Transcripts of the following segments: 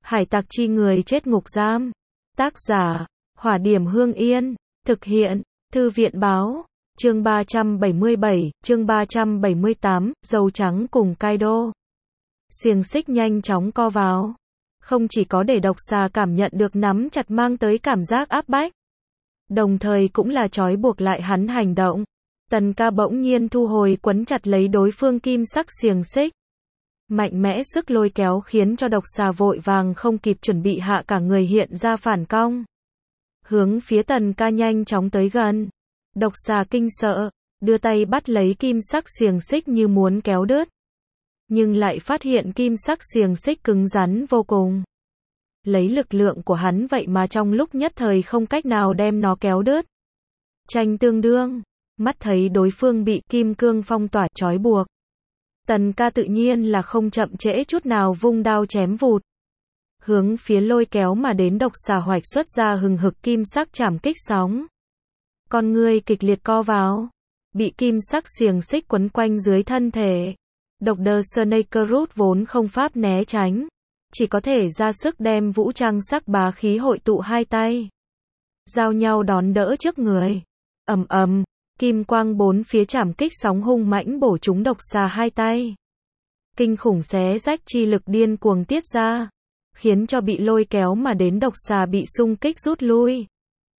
Hải tặc chi người chết ngục giam. Tác giả, Hỏa Điểm Hương Yên. Thực hiện, Thư viện báo. Chương 377, chương 378, dầu trắng cùng Kaido. Xiềng xích nhanh chóng co vào. Không chỉ có để độc xà cảm nhận được nắm chặt mang tới cảm giác áp bách, đồng thời cũng là trói buộc lại hắn hành động. Tần Ca bỗng nhiên thu hồi quấn chặt lấy đối phương kim sắc xiềng xích. Mạnh mẽ sức lôi kéo khiến cho độc xà vội vàng không kịp chuẩn bị hạ cả người hiện ra phản cong. Hướng phía Tần Ca nhanh chóng tới gần. Độc xà kinh sợ, đưa tay bắt lấy kim sắc xiềng xích như muốn kéo đứt. Nhưng lại phát hiện kim sắc xiềng xích cứng rắn vô cùng. Lấy lực lượng của hắn vậy mà trong lúc nhất thời không cách nào đem nó kéo đứt. Tranh tương đương, mắt thấy đối phương bị kim cương phong tỏa trói buộc. Tần Ca tự nhiên là không chậm trễ chút nào vung đao chém vụt. Hướng phía lôi kéo mà đến độc xà hoạch xuất ra hừng hực kim sắc trảm kích sóng. Con người kịch liệt co vào, bị kim sắc xiềng xích quấn quanh dưới thân thể. Độc đơ Snake Root vốn không pháp né tránh, chỉ có thể ra sức đem vũ trang sắc bá khí hội tụ hai tay, giao nhau đón đỡ trước người. Ầm ầm, kim quang bốn phía trảm kích sóng hung mãnh bổ trúng độc xà hai tay. Kinh khủng xé rách chi lực điên cuồng tiết ra, khiến cho bị lôi kéo mà đến độc xà bị xung kích rút lui.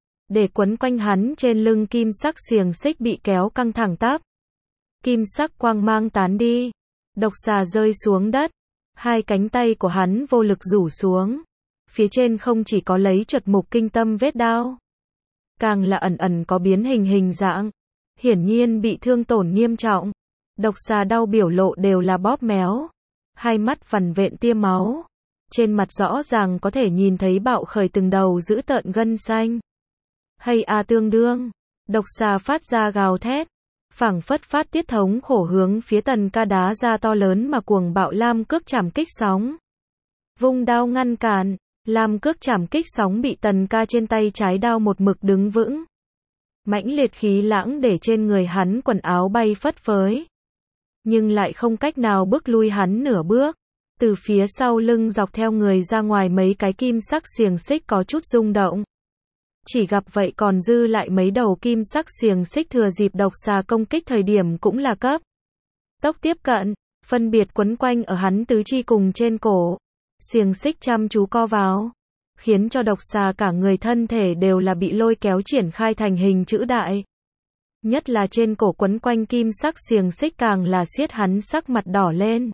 Để quấn quanh hắn trên lưng kim sắc xiềng xích bị kéo căng thẳng tắp. Kim sắc quang mang tán đi. Độc xà rơi xuống đất. Hai cánh tay của hắn vô lực rủ xuống. Phía trên không chỉ có lấy chuột mục kinh tâm vết đao, càng là ẩn ẩn có biến hình dạng. Hiển nhiên bị thương tổn nghiêm trọng. Độc xà đau biểu lộ đều là bóp méo. Hai mắt vằn vện tia máu. Trên mặt rõ ràng có thể nhìn thấy bạo khởi từng đầu dữ tợn gân xanh. Hay tương đương. Độc xà phát ra gào thét. Phảng phất phát tiết thống khổ hướng phía Tần Ca đá ra to lớn mà cuồng bạo lam cước trảm kích sóng. Vung đao ngăn cản. Lam cước trảm kích sóng bị Tần Ca trên tay trái đao một mực đứng vững. Mãnh liệt khí lãng để trên người hắn quần áo bay phất phới. Nhưng lại không cách nào bước lui hắn nửa bước. Từ phía sau lưng dọc theo người ra ngoài mấy cái kim sắc xiềng xích có chút rung động. Chỉ gặp vậy còn dư lại mấy đầu kim sắc xiềng xích thừa dịp độc xà công kích thời điểm cũng là cấp tốc tiếp cận, phân biệt quấn quanh ở hắn tứ chi cùng trên cổ. Xiềng xích chăm chú co vào, khiến cho độc xà cả người thân thể đều là bị lôi kéo triển khai thành hình chữ đại. Nhất là trên cổ quấn quanh kim sắc xiềng xích càng là siết hắn sắc mặt đỏ lên.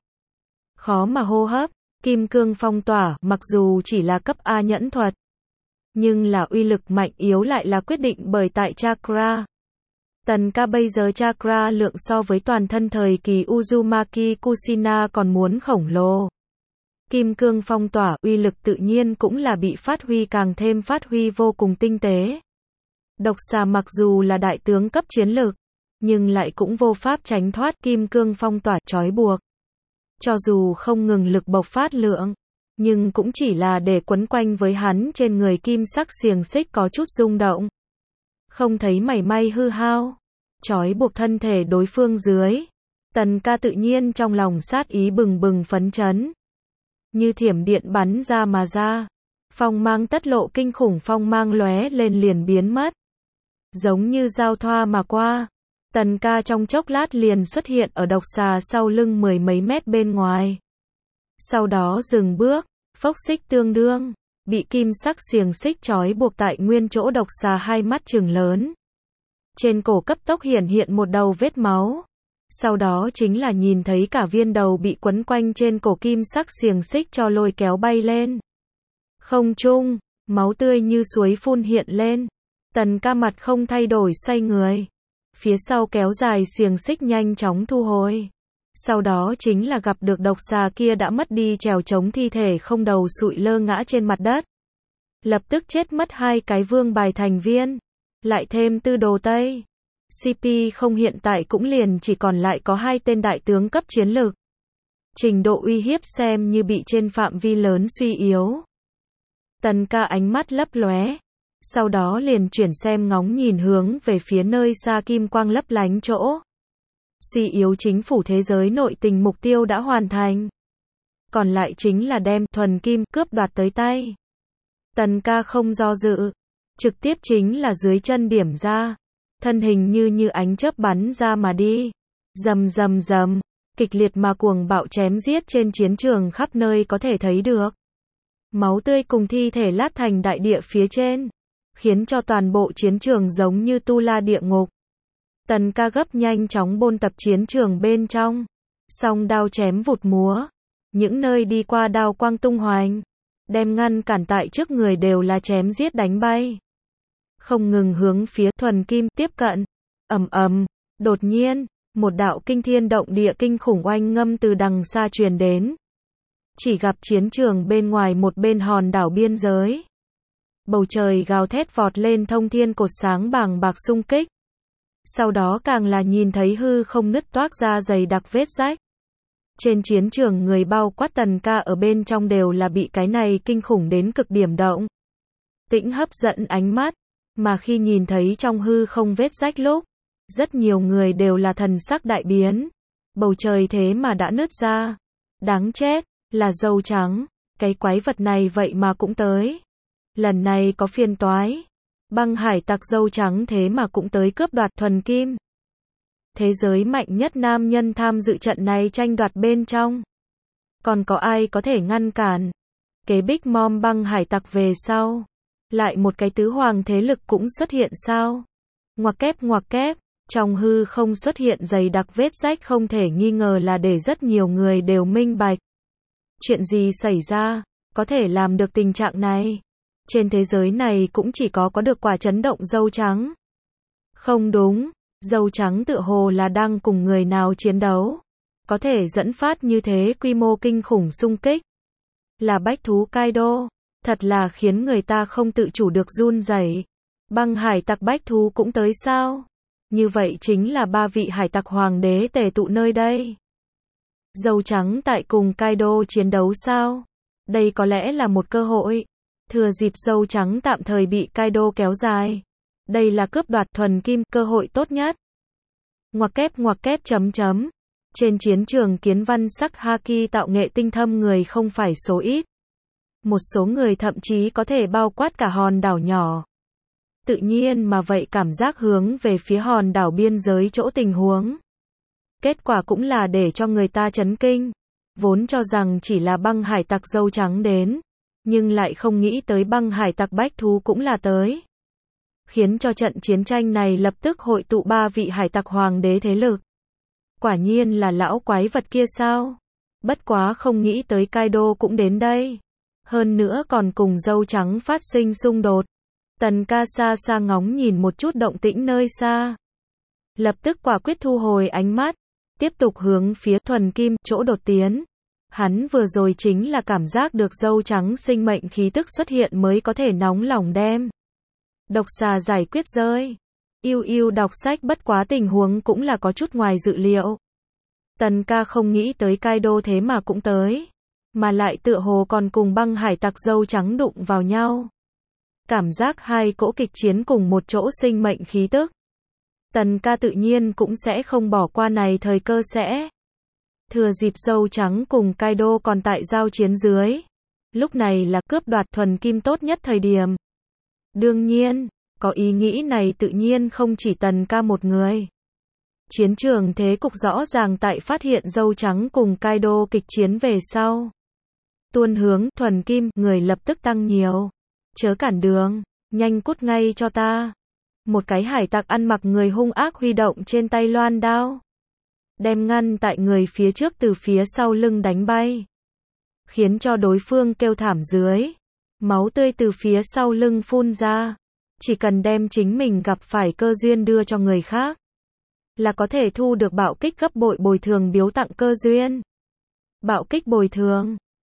Khó mà hô hấp. Kim cương phong tỏa, mặc dù chỉ là cấp A nhẫn thuật, nhưng là uy lực mạnh yếu lại là quyết định bởi tại chakra. Tần Ca bây giờ chakra lượng so với toàn thân thời kỳ Uzumaki Kushina còn muốn khổng lồ. Kim cương phong tỏa uy lực tự nhiên cũng là bị phát huy càng thêm phát huy vô cùng tinh tế. Độc xà mặc dù là đại tướng cấp chiến lực, nhưng lại cũng vô pháp tránh thoát kim cương phong tỏa trói buộc. Cho dù không ngừng lực bộc phát lượng, nhưng cũng chỉ là để quấn quanh với hắn trên người kim sắc xiềng xích có chút rung động. Không thấy mảy may hư hao. Trói buộc thân thể đối phương dưới. Tần Ca tự nhiên trong lòng sát ý bừng bừng phấn chấn. Như thiểm điện bắn ra mà ra. Phong mang tất lộ kinh khủng phong mang lóe lên liền biến mất. Giống như giao thoa mà qua. Tần Ca trong chốc lát liền xuất hiện ở độc xà sau lưng mười mấy mét bên ngoài. Sau đó dừng bước, phốc xích tương đương, bị kim sắc xiềng xích trói buộc tại nguyên chỗ độc xà hai mắt trừng lớn. Trên cổ cấp tốc hiển hiện một đầu vết máu. Sau đó chính là nhìn thấy cả viên đầu bị quấn quanh trên cổ kim sắc xiềng xích cho lôi kéo bay lên. Không trung, máu tươi như suối phun hiện lên. Tần Ca mặt không thay đổi xoay người. Phía sau kéo dài xiềng xích nhanh chóng thu hồi. Sau đó chính là gặp được độc xà kia đã mất đi trèo chống thi thể không đầu sụi lơ ngã trên mặt đất. Lập tức chết mất hai cái vương bài thành viên. Lại thêm tư đồ Tây. CP không hiện tại cũng liền chỉ còn lại có hai tên đại tướng cấp chiến lực. Trình độ uy hiếp xem như bị trên phạm vi lớn suy yếu. Tần Ca ánh mắt lấp lóe. Sau đó liền chuyển xem ngóng nhìn hướng về phía nơi xa kim quang lấp lánh chỗ. Suy yếu chính phủ thế giới nội tình mục tiêu đã hoàn thành. còn lại chính là đem thuần kim cướp đoạt tới tay. Tần ca không do dự, trực tiếp chính là dưới chân điểm ra, thân hình như ánh chớp bắn ra mà đi. Rầm rầm rầm, kịch liệt mà cuồng bạo chém giết trên chiến trường khắp nơi có thể thấy được. Máu tươi cùng thi thể lát thành đại địa phía trên, khiến cho toàn bộ chiến trường giống như tu la địa ngục. Tần ca gấp nhanh chóng bôn tập chiến trường bên trong, song đao chém vụt múa, những nơi đi qua đao quang tung hoành, đem ngăn cản tại trước người đều là chém giết đánh bay. Không ngừng hướng phía thuần kim tiếp cận. Ầm ầm, đột nhiên, một đạo kinh thiên động địa kinh khủng oanh ngâm từ đằng xa truyền đến. Chỉ gặp chiến trường bên ngoài một bên hòn đảo biên giới. Bầu trời gào thét vọt lên thông thiên cột sáng bàng bạc xung kích. Sau đó càng là nhìn thấy hư không nứt toác ra dày đặc vết rách. Trên chiến trường người bao quát Tần ca ở bên trong đều là bị cái này kinh khủng đến cực điểm động tĩnh hấp dẫn ánh mắt, mà khi nhìn thấy trong hư không vết rách lúc, rất nhiều người đều là thần sắc đại biến. Bầu trời thế mà đã nứt ra. Đáng chết, là dâu trắng, cái quái vật này vậy mà cũng tới. Lần này có phiền toái. Băng hải tặc dâu trắng thế mà cũng tới cướp đoạt thuần kim. Thế giới mạnh nhất nam nhân tham dự trận này tranh đoạt bên trong. Còn có ai có thể ngăn cản? Kế Big Mom băng hải tặc về sau. Lại một cái tứ hoàng thế lực cũng xuất hiện sao? Ngoặc kép, trong hư không xuất hiện dày đặc vết rách không thể nghi ngờ là để rất nhiều người đều minh bạch. Chuyện gì xảy ra, có thể làm được tình trạng này? Trên thế giới này cũng chỉ có được quả chấn động dâu trắng. Không đúng, dâu trắng tựa hồ là đang cùng người nào chiến đấu. Có thể dẫn phát như thế quy mô kinh khủng xung kích. Là bách thú Kaido, thật là khiến người ta không tự chủ được run rẩy. Băng hải tặc bách thú cũng tới sao? Như vậy chính là 3 vị hải tặc hoàng đế tề tụ nơi đây. Dâu trắng tại cùng Kaido chiến đấu sao? Đây có lẽ là một cơ hội. Thừa dịp dâu trắng tạm thời bị Kaido kéo dài. Đây là cướp đoạt thuần kim, cơ hội tốt nhất. Ngoặc kép chấm. Trên chiến trường kiến văn sắc haki tạo nghệ tinh thâm người không phải số ít. Một số người thậm chí có thể bao quát cả hòn đảo nhỏ. Tự nhiên mà vậy cảm giác hướng về phía hòn đảo biên giới chỗ tình huống. Kết quả cũng là để cho người ta chấn kinh. Vốn cho rằng chỉ là băng hải tặc dâu trắng đến, nhưng lại không nghĩ tới băng hải tặc bách thú cũng là tới. Khiến cho trận chiến tranh này lập tức hội tụ 3 vị hải tặc hoàng đế thế lực. Quả nhiên là lão quái vật kia sao? Bất quá không nghĩ tới Kaido cũng đến đây. Hơn nữa còn cùng dâu trắng phát sinh xung đột. Tần ca xa xa ngóng nhìn một chút động tĩnh nơi xa. Lập tức quả quyết thu hồi ánh mắt. Tiếp tục hướng phía thuần kim chỗ đột tiến. Hắn vừa rồi chính là cảm giác được dâu trắng sinh mệnh khí tức xuất hiện mới có thể nóng lòng đem độc xà giải quyết rơi. Yêu đọc sách bất quá tình huống cũng là có chút ngoài dự liệu. Tần ca không nghĩ tới Kaido thế mà cũng tới. Mà lại tựa hồ còn cùng băng hải tặc dâu trắng đụng vào nhau. Cảm giác hai cỗ kịch chiến cùng một chỗ sinh mệnh khí tức. Tần ca tự nhiên cũng sẽ không bỏ qua này thời cơ sẽ. Thừa dịp dâu trắng cùng Kaido còn tại giao chiến dưới. Lúc này là cướp đoạt thuần kim tốt nhất thời điểm. Đương nhiên, có ý nghĩ này tự nhiên không chỉ Tần ca một người. Chiến trường thế cục rõ ràng tại phát hiện dâu trắng cùng Kaido kịch chiến về sau. Tuôn hướng thuần kim, người lập tức tăng nhiều. Chớ cản đường, nhanh cút ngay cho ta. Một cái hải tặc ăn mặc người hung ác huy động trên tay loan đao. Đem ngăn tại người phía trước từ phía sau lưng đánh bay. Khiến cho đối phương kêu thảm dưới. Máu tươi từ phía sau lưng phun ra. Chỉ cần đem chính mình gặp phải cơ duyên đưa cho người khác. Là có thể thu được bạo kích gấp bội bồi thường biếu tặng cơ duyên. Bạo kích bồi thường.